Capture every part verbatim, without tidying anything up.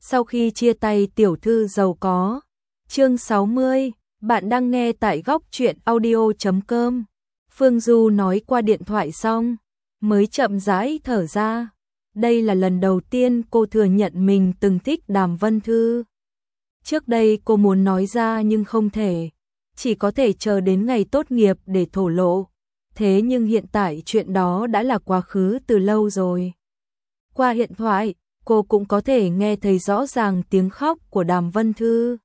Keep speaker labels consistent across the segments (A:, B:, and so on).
A: Sau khi chia tay tiểu thư giàu có. Chương sáu mươi, bạn đang nghe tại góc truyện audio chấm com. Phương Du nói qua điện thoại xong, mới chậm rãi thở ra. Đây là lần đầu tiên cô thừa nhận mình từng thích Đàm Vân Thư. Trước đây cô muốn nói ra nhưng không thể, chỉ có thể chờ đến ngày tốt nghiệp để thổ lộ. Thế nhưng hiện tại chuyện đó đã là quá khứ từ lâu rồi. Qua điện thoại, cô cũng có thể nghe thấy rõ ràng tiếng khóc của Đàm Vân Thư.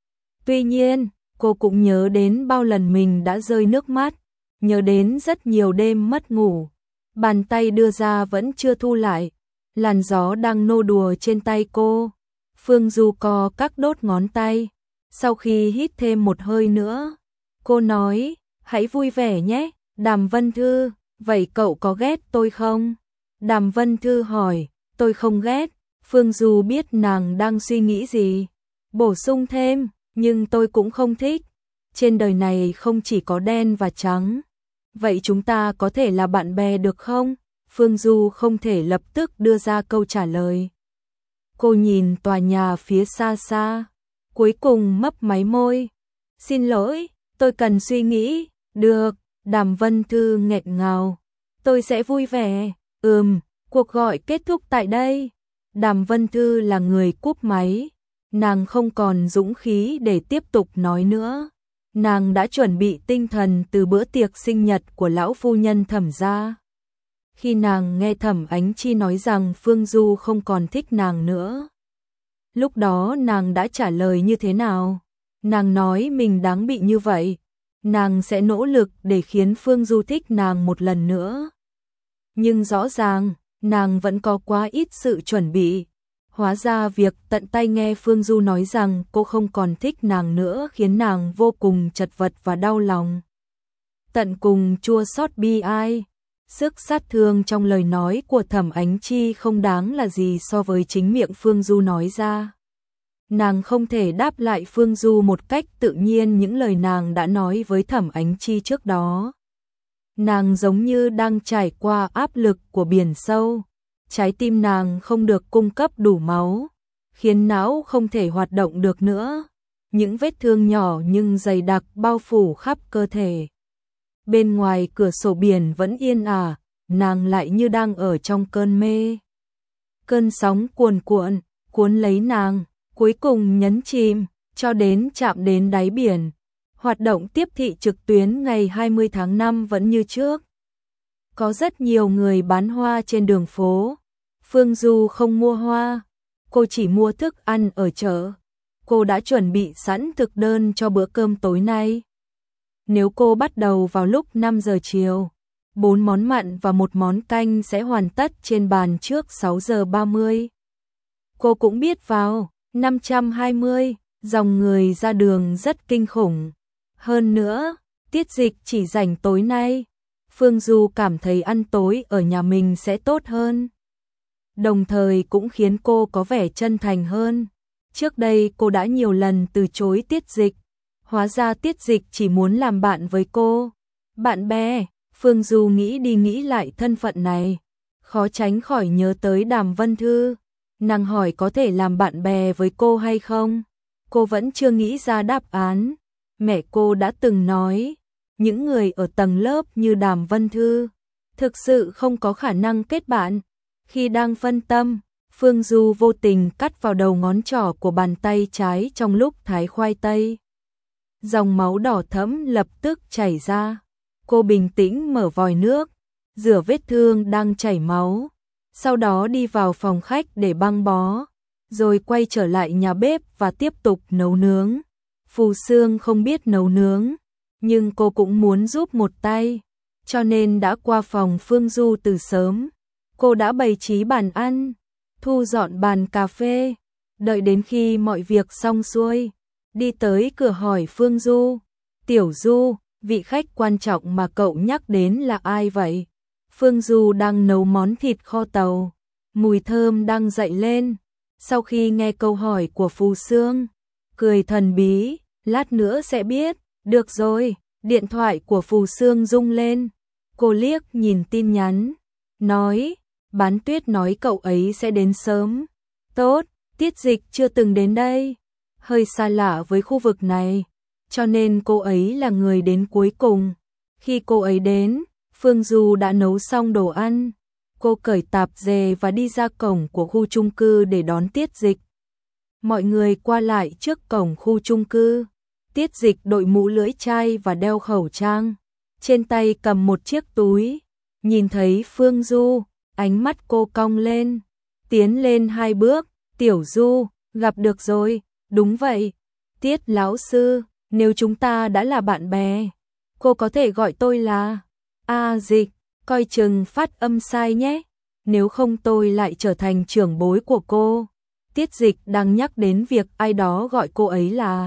A: Tuy nhiên, cô cũng nhớ đến bao lần mình đã rơi nước mắt, nhớ đến rất nhiều đêm mất ngủ. Bàn tay đưa ra vẫn chưa thu lại, làn gió đang nô đùa trên tay cô. Phương Du co các đốt ngón tay, sau khi hít thêm một hơi nữa, cô nói, hãy vui vẻ nhé, Đàm Vân Thư, vậy cậu có ghét tôi không? Đàm Vân Thư hỏi, tôi không ghét. Phương Du biết nàng đang suy nghĩ gì, bổ sung thêm, nhưng tôi cũng không thích. Trên đời này không chỉ có đen và trắng. Vậy chúng ta có thể là bạn bè được không? Phương Du không thể lập tức đưa ra câu trả lời. Cô nhìn tòa nhà phía xa xa, cuối cùng mấp máy môi. Xin lỗi, tôi cần suy nghĩ. Được, Đàm Vân Thư nghẹn ngào. Tôi sẽ vui vẻ. Ừm, cuộc gọi kết thúc tại đây. Đàm Vân Thư là người cúp máy. Nàng không còn dũng khí để tiếp tục nói nữa. Nàng đã chuẩn bị tinh thần từ bữa tiệc sinh nhật của lão phu nhân Thẩm gia. Khi nàng nghe Thẩm Ánh Chi nói rằng Phương Du không còn thích nàng nữa, lúc đó nàng đã trả lời như thế nào? Nàng nói mình đáng bị như vậy. Nàng sẽ nỗ lực để khiến Phương Du thích nàng một lần nữa. Nhưng rõ ràng, nàng vẫn có quá ít sự chuẩn bị. Hóa ra việc tận tay nghe Phương Du nói rằng cô không còn thích nàng nữa khiến nàng vô cùng chật vật và đau lòng. Tận cùng chua xót bi ai. Sức sát thương trong lời nói của Thẩm Ánh Chi không đáng là gì so với chính miệng Phương Du nói ra. Nàng không thể đáp lại Phương Du một cách tự nhiên những lời nàng đã nói với Thẩm Ánh Chi trước đó. Nàng giống như đang trải qua áp lực của biển sâu. Trái tim nàng không được cung cấp đủ máu, khiến não không thể hoạt động được nữa. Những vết thương nhỏ nhưng dày đặc bao phủ khắp cơ thể. Bên ngoài cửa sổ biển vẫn yên ả, nàng lại như đang ở trong cơn mê. Cơn sóng cuồn cuộn, cuốn lấy nàng, cuối cùng nhấn chìm, cho đến chạm đến đáy biển. Hoạt động tiếp thị trực tuyến ngày hai mươi tháng năm vẫn như trước. Có rất nhiều người bán hoa trên đường phố. Phương Du không mua hoa, cô chỉ mua thức ăn ở chợ. Cô đã chuẩn bị sẵn thực đơn cho bữa cơm tối nay. Nếu cô bắt đầu vào lúc năm giờ chiều, bốn món mặn và một món canh sẽ hoàn tất trên bàn trước sáu giờ ba mươi. Cô cũng biết vào năm trăm hai mươi, dòng người ra đường rất kinh khủng. Hơn nữa, tiết dịch chỉ rảnh tối nay. Phương Du cảm thấy ăn tối ở nhà mình sẽ tốt hơn. Đồng thời cũng khiến cô có vẻ chân thành hơn. Trước đây cô đã nhiều lần từ chối tiết dịch. Hóa ra tiết dịch chỉ muốn làm bạn với cô. Bạn bè, Phương Du nghĩ đi nghĩ lại thân phận này. Khó tránh khỏi nhớ tới Đàm Vân Thư. Nàng hỏi có thể làm bạn bè với cô hay không? Cô vẫn chưa nghĩ ra đáp án. Mẹ cô đã từng nói, những người ở tầng lớp như Đàm Vân Thư thực sự không có khả năng kết bạn. Khi đang phân tâm, Phương Du vô tình cắt vào đầu ngón trỏ của bàn tay trái trong lúc thái khoai tây. Dòng máu đỏ thẫm lập tức chảy ra. Cô bình tĩnh mở vòi nước, rửa vết thương đang chảy máu. Sau đó đi vào phòng khách để băng bó, rồi quay trở lại nhà bếp và tiếp tục nấu nướng. Phù Sương không biết nấu nướng, nhưng cô cũng muốn giúp một tay, cho nên đã qua phòng Phương Du từ sớm. Cô đã bày trí bàn ăn, thu dọn bàn cà phê, đợi đến khi mọi việc xong xuôi, đi tới cửa hỏi Phương Du, Tiểu Du, vị khách quan trọng mà cậu nhắc đến là ai vậy? Phương Du đang nấu món thịt kho tàu, mùi thơm đang dậy lên. Sau khi nghe câu hỏi của Phù Sương, cười thần bí, lát nữa sẽ biết. Được rồi, điện thoại của Phù Sương rung lên. Cô liếc nhìn tin nhắn, nói, Bán Tuyết nói cậu ấy sẽ đến sớm. Tốt, tiếp Tiết Dịch chưa từng đến đây, hơi xa lạ với khu vực này, cho nên cô ấy là người đến cuối cùng. Khi cô ấy đến, Phương Du đã nấu xong đồ ăn. Cô cởi tạp dề và đi ra cổng của khu chung cư để đón Tiết Dịch. Mọi người qua lại trước cổng khu chung cư. Tiết Dịch đội mũ lưỡi chai và đeo khẩu trang, trên tay cầm một chiếc túi. Nhìn thấy Phương Du, ánh mắt cô cong lên, tiến lên hai bước. Tiểu Du, gặp được rồi. Đúng vậy, Tiết lão sư, nếu chúng ta đã là bạn bè, cô có thể gọi tôi là A Dịch, coi chừng phát âm sai nhé, nếu không tôi lại trở thành trưởng bối của cô. Tiết Dịch đang nhắc đến việc ai đó gọi cô ấy là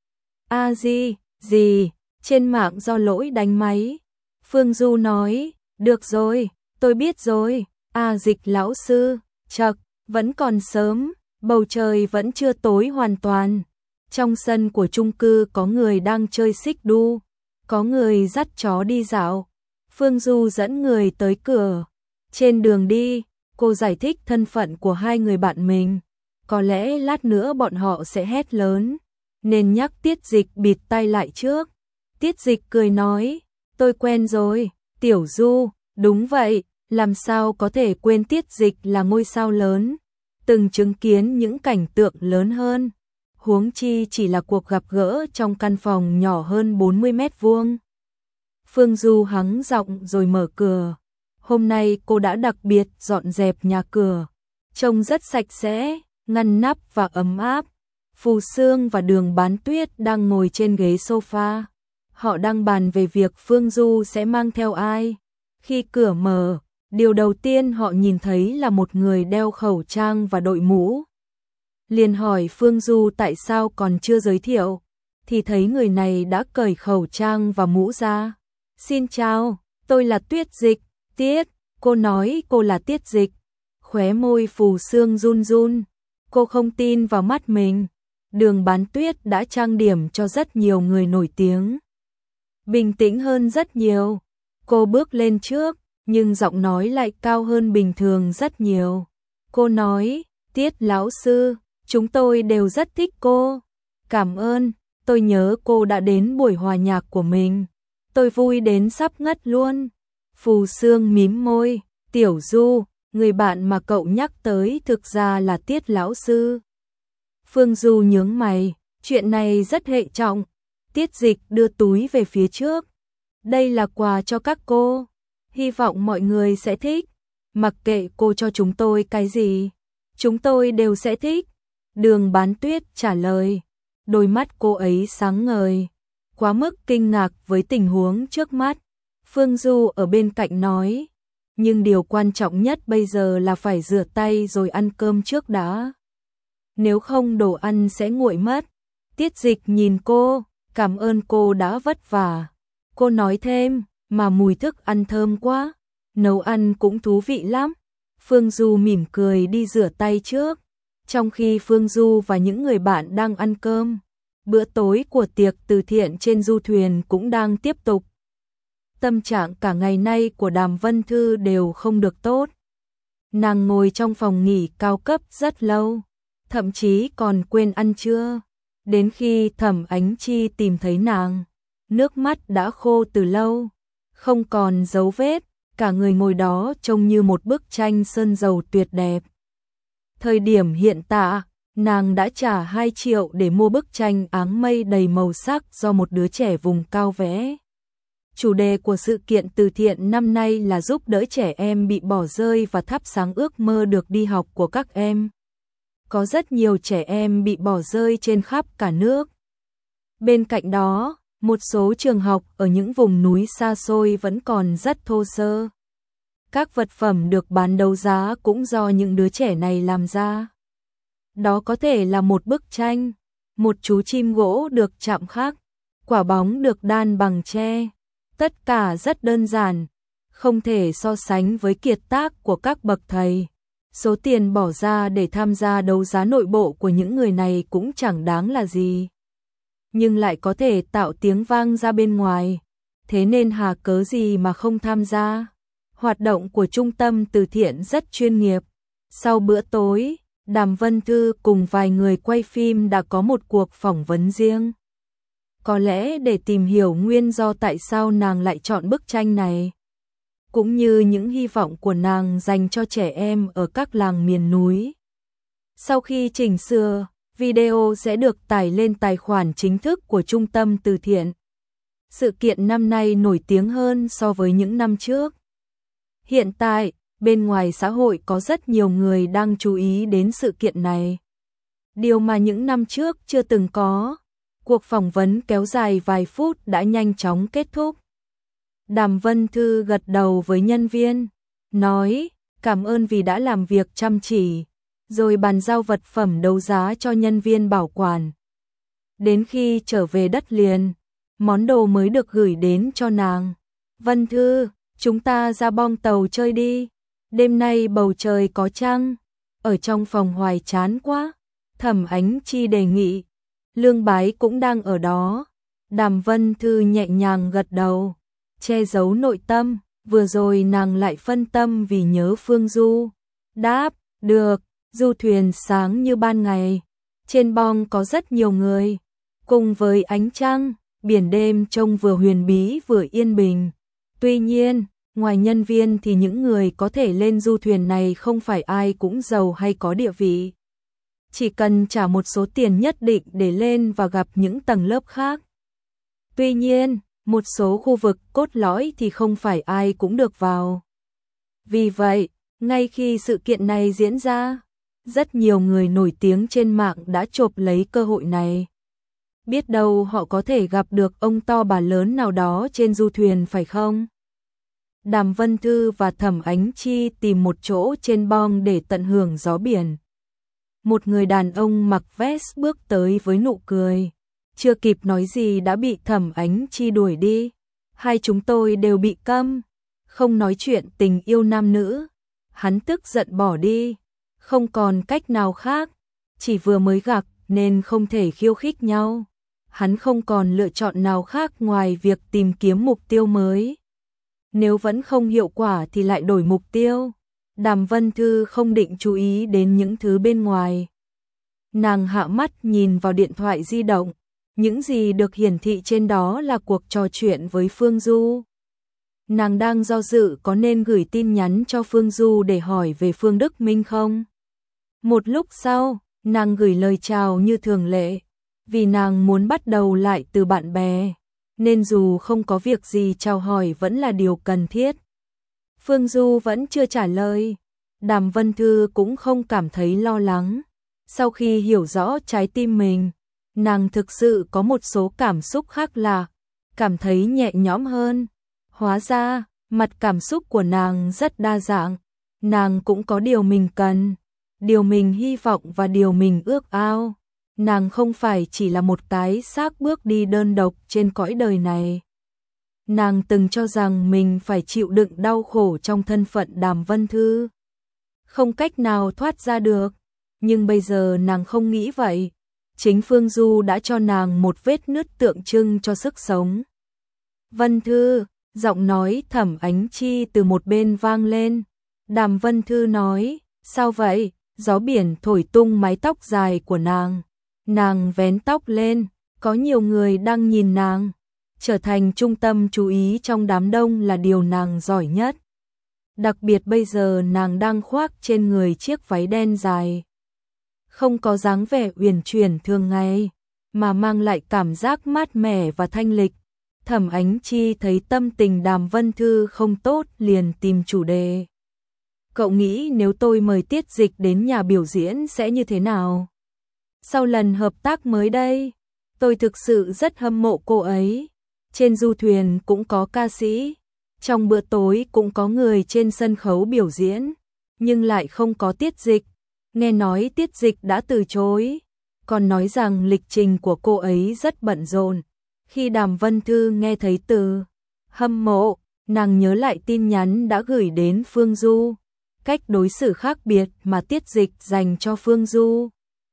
A: A Di, gì, trên mạng do lỗi đánh máy. Phương Du nói, được rồi, tôi biết rồi, A Dịch lão sư, chậc, vẫn còn sớm, bầu trời vẫn chưa tối hoàn toàn. Trong sân của chung cư có người đang chơi xích đu, có người dắt chó đi dạo. Phương Du dẫn người tới cửa. Trên đường đi, cô giải thích thân phận của hai người bạn mình. Có lẽ lát nữa bọn họ sẽ hét lớn, nên nhắc Tiết Dịch bịt tai lại trước. Tiết Dịch cười nói, tôi quen rồi, Tiểu Du, đúng vậy, làm sao có thể quên Tiết Dịch là ngôi sao lớn, từng chứng kiến những cảnh tượng lớn hơn. Huống chi chỉ là cuộc gặp gỡ trong căn phòng nhỏ hơn bốn mươi mét vuông. Phương Du hắng giọng rồi mở cửa. Hôm nay cô đã đặc biệt dọn dẹp nhà cửa, trông rất sạch sẽ, ngăn nắp và ấm áp. Phù Sương và Đường Bán Tuyết đang ngồi trên ghế sofa. Họ đang bàn về việc Phương Du sẽ mang theo ai. Khi cửa mở, điều đầu tiên họ nhìn thấy là một người đeo khẩu trang và đội mũ. Liền hỏi Phương Du tại sao còn chưa giới thiệu, thì thấy người này đã cởi khẩu trang và mũ ra. Xin chào, tôi là Tuyết Dịch. Tiết, cô nói cô là Tiết Dịch. Khóe môi Phù Sương run run, cô không tin vào mắt mình. Đường Bán Tuyết đã trang điểm cho rất nhiều người nổi tiếng, bình tĩnh hơn rất nhiều. Cô bước lên trước, nhưng giọng nói lại cao hơn bình thường rất nhiều. Cô nói, Tiết lão sư, chúng tôi đều rất thích cô. Cảm ơn, tôi nhớ cô đã đến buổi hòa nhạc của mình. Tôi vui đến sắp ngất luôn. Phù Sương mím môi, Tiểu Du, người bạn mà cậu nhắc tới thực ra là Tiết lão sư. Phương Du nhướng mày, chuyện này rất hệ trọng. Tiết Dịch đưa túi về phía trước. Đây là quà cho các cô, hy vọng mọi người sẽ thích. Mặc kệ cô cho chúng tôi cái gì, chúng tôi đều sẽ thích. Đường Bán Tuyết trả lời, đôi mắt cô ấy sáng ngời, quá mức kinh ngạc với tình huống trước mắt. Phương Du ở bên cạnh nói, nhưng điều quan trọng nhất bây giờ là phải rửa tay rồi ăn cơm trước đã. Nếu không đồ ăn sẽ nguội mất. Tiết Dịch nhìn cô, cảm ơn cô đã vất vả. Cô nói thêm, mà mùi thức ăn thơm quá, nấu ăn cũng thú vị lắm. Phương Du mỉm cười đi rửa tay trước. Trong khi Phương Du và những người bạn đang ăn cơm, bữa tối của tiệc từ thiện trên du thuyền cũng đang tiếp tục. Tâm trạng cả ngày nay của Đàm Vân Thư đều không được tốt. Nàng ngồi trong phòng nghỉ cao cấp rất lâu, thậm chí còn quên ăn trưa. Đến khi Thẩm Ánh Chi tìm thấy nàng, nước mắt đã khô từ lâu, không còn dấu vết, cả người ngồi đó trông như một bức tranh sơn dầu tuyệt đẹp. Thời điểm hiện tại, nàng đã trả hai triệu để mua bức tranh áng mây đầy màu sắc do một đứa trẻ vùng cao vẽ. Chủ đề của sự kiện từ thiện năm nay là giúp đỡ trẻ em bị bỏ rơi và thắp sáng ước mơ được đi học của các em. Có rất nhiều trẻ em bị bỏ rơi trên khắp cả nước. Bên cạnh đó, một số trường học ở những vùng núi xa xôi vẫn còn rất thô sơ. Các vật phẩm được bán đấu giá cũng do những đứa trẻ này làm ra. Đó có thể là một bức tranh, một chú chim gỗ được chạm khắc, quả bóng được đan bằng tre. Tất cả rất đơn giản, không thể so sánh với kiệt tác của các bậc thầy. Số tiền bỏ ra để tham gia đấu giá nội bộ của những người này cũng chẳng đáng là gì, nhưng lại có thể tạo tiếng vang ra bên ngoài. Thế nên hà cớ gì mà không tham gia. Hoạt động của trung tâm từ thiện rất chuyên nghiệp. Sau bữa tối, Đàm Vân Thư cùng vài người quay phim đã có một cuộc phỏng vấn riêng. Có lẽ để tìm hiểu nguyên do tại sao nàng lại chọn bức tranh này, cũng như những hy vọng của nàng dành cho trẻ em ở các làng miền núi. Sau khi chỉnh sửa, video sẽ được tải lên tài khoản chính thức của Trung tâm Từ thiện. Sự kiện năm nay nổi tiếng hơn so với những năm trước. Hiện tại, bên ngoài xã hội có rất nhiều người đang chú ý đến sự kiện này. Điều mà những năm trước chưa từng có. Cuộc phỏng vấn kéo dài vài phút đã nhanh chóng kết thúc. Đàm Vân Thư gật đầu với nhân viên, nói cảm ơn vì đã làm việc chăm chỉ, rồi bàn giao vật phẩm đấu giá cho nhân viên bảo quản. Đến khi trở về đất liền, món đồ mới được gửi đến cho nàng. Vân Thư, chúng ta ra bong tàu chơi đi. Đêm nay bầu trời có trăng. Ở trong phòng hoài chán quá. Thẩm Ánh Chi đề nghị. Lương Bái cũng đang ở đó. Đàm Vân Thư nhẹ nhàng gật đầu, che giấu nội tâm. Vừa rồi nàng lại phân tâm vì nhớ Phương Du. Đáp, được. Du thuyền sáng như ban ngày. Trên bong có rất nhiều người. Cùng với ánh trăng, biển đêm trông vừa huyền bí vừa yên bình. Tuy nhiên, ngoài nhân viên thì những người có thể lên du thuyền này không phải ai cũng giàu hay có địa vị. Chỉ cần trả một số tiền nhất định để lên và gặp những tầng lớp khác. Tuy nhiên, một số khu vực cốt lõi thì không phải ai cũng được vào. Vì vậy, ngay khi sự kiện này diễn ra, rất nhiều người nổi tiếng trên mạng đã chộp lấy cơ hội này. Biết đâu họ có thể gặp được ông to bà lớn nào đó trên du thuyền phải không? Đàm Vân Thư và Thẩm Ánh Chi tìm một chỗ trên bong để tận hưởng gió biển. Một người đàn ông mặc vest bước tới với nụ cười. Chưa kịp nói gì đã bị Thẩm Ánh Chi đuổi đi. Hai chúng tôi đều bị câm. Không nói chuyện tình yêu nam nữ. Hắn tức giận bỏ đi. Không còn cách nào khác. Chỉ vừa mới gặp nên không thể khiêu khích nhau. Hắn không còn lựa chọn nào khác ngoài việc tìm kiếm mục tiêu mới. Nếu vẫn không hiệu quả thì lại đổi mục tiêu. Đàm Vân Thư không định chú ý đến những thứ bên ngoài. Nàng hạ mắt nhìn vào điện thoại di động. Những gì được hiển thị trên đó là cuộc trò chuyện với Phương Du. Nàng đang do dự có nên gửi tin nhắn cho Phương Du để hỏi về Phương Đức Minh không? Một lúc sau, nàng gửi lời chào như thường lệ. Vì nàng muốn bắt đầu lại từ bạn bè, nên dù không có việc gì chào hỏi vẫn là điều cần thiết. Phương Du vẫn chưa trả lời. Đàm Vân Thư cũng không cảm thấy lo lắng. Sau khi hiểu rõ trái tim mình, nàng thực sự có một số cảm xúc khác lạ, cảm thấy nhẹ nhõm hơn. Hóa ra, mặt cảm xúc của nàng rất đa dạng. Nàng cũng có điều mình cần, điều mình hy vọng và điều mình ước ao. Nàng không phải chỉ là một cái xác bước đi đơn độc trên cõi đời này. Nàng từng cho rằng mình phải chịu đựng đau khổ trong thân phận Đàm Vân Thư. Không cách nào thoát ra được. Nhưng bây giờ nàng không nghĩ vậy. Chính Phương Du đã cho nàng một vết nứt tượng trưng cho sức sống. Vân Thư, giọng nói Thẩm Ánh Chi từ một bên vang lên. Đàm Vân Thư nói, sao vậy? Gió biển thổi tung mái tóc dài của nàng. Nàng vén tóc lên, có nhiều người đang nhìn nàng. Trở thành trung tâm chú ý trong đám đông là điều nàng giỏi nhất. Đặc biệt bây giờ nàng đang khoác trên người chiếc váy đen dài. Không có dáng vẻ uyển chuyển thường ngày, mà mang lại cảm giác mát mẻ và thanh lịch. Thẩm Ánh Chi thấy tâm tình Đàm Vân Thư không tốt liền tìm chủ đề. Cậu nghĩ nếu tôi mời Tiết Dịch đến nhà biểu diễn sẽ như thế nào? Sau lần hợp tác mới đây, tôi thực sự rất hâm mộ cô ấy. Trên du thuyền cũng có ca sĩ, trong bữa tối cũng có người trên sân khấu biểu diễn, nhưng lại không có Tiết Dịch. Nghe nói Tiết Dịch đã từ chối, còn nói rằng lịch trình của cô ấy rất bận rộn. Khi Đàm Vân Thư nghe thấy từ hâm mộ, nàng nhớ lại tin nhắn đã gửi đến Phương Du, cách đối xử khác biệt mà Tiết Dịch dành cho Phương Du.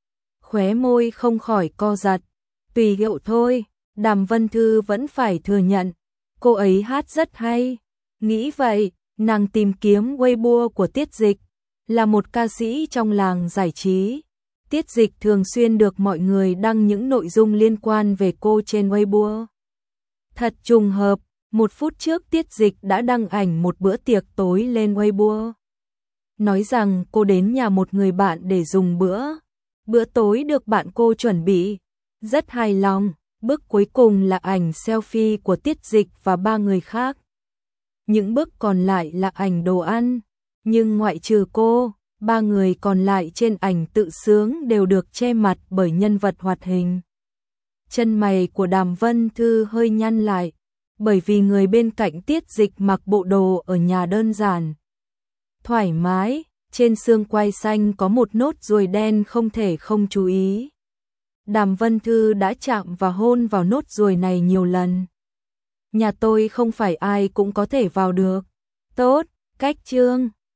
A: Khóe môi không khỏi co giật. Tùy hiệu thôi, Đàm Vân Thư vẫn phải thừa nhận, cô ấy hát rất hay. Nghĩ vậy, nàng tìm kiếm Weibo của Tiết Dịch, là một ca sĩ trong làng giải trí. Tiết Dịch thường xuyên được mọi người đăng những nội dung liên quan về cô trên Weibo. Thật trùng hợp, một phút trước Tiết Dịch đã đăng ảnh một bữa tiệc tối lên Weibo. Nói rằng cô đến nhà một người bạn để dùng bữa. Bữa tối được bạn cô chuẩn bị. Rất hài lòng, bức cuối cùng là ảnh selfie của Tiết Dịch và ba người khác. Những bức còn lại là ảnh đồ ăn, nhưng ngoại trừ cô, ba người còn lại trên ảnh tự sướng đều được che mặt bởi nhân vật hoạt hình. Chân mày của Đàm Vân Thư hơi nhăn lại, bởi vì người bên cạnh Tiết Dịch mặc bộ đồ ở nhà đơn giản, thoải mái, trên xương quai xanh có một nốt ruồi đen không thể không chú ý. Đàm Vân Thư đã chạm và hôn vào nốt ruồi này nhiều lần. Nhà tôi không phải ai cũng có thể vào được. Tốt, cách trương.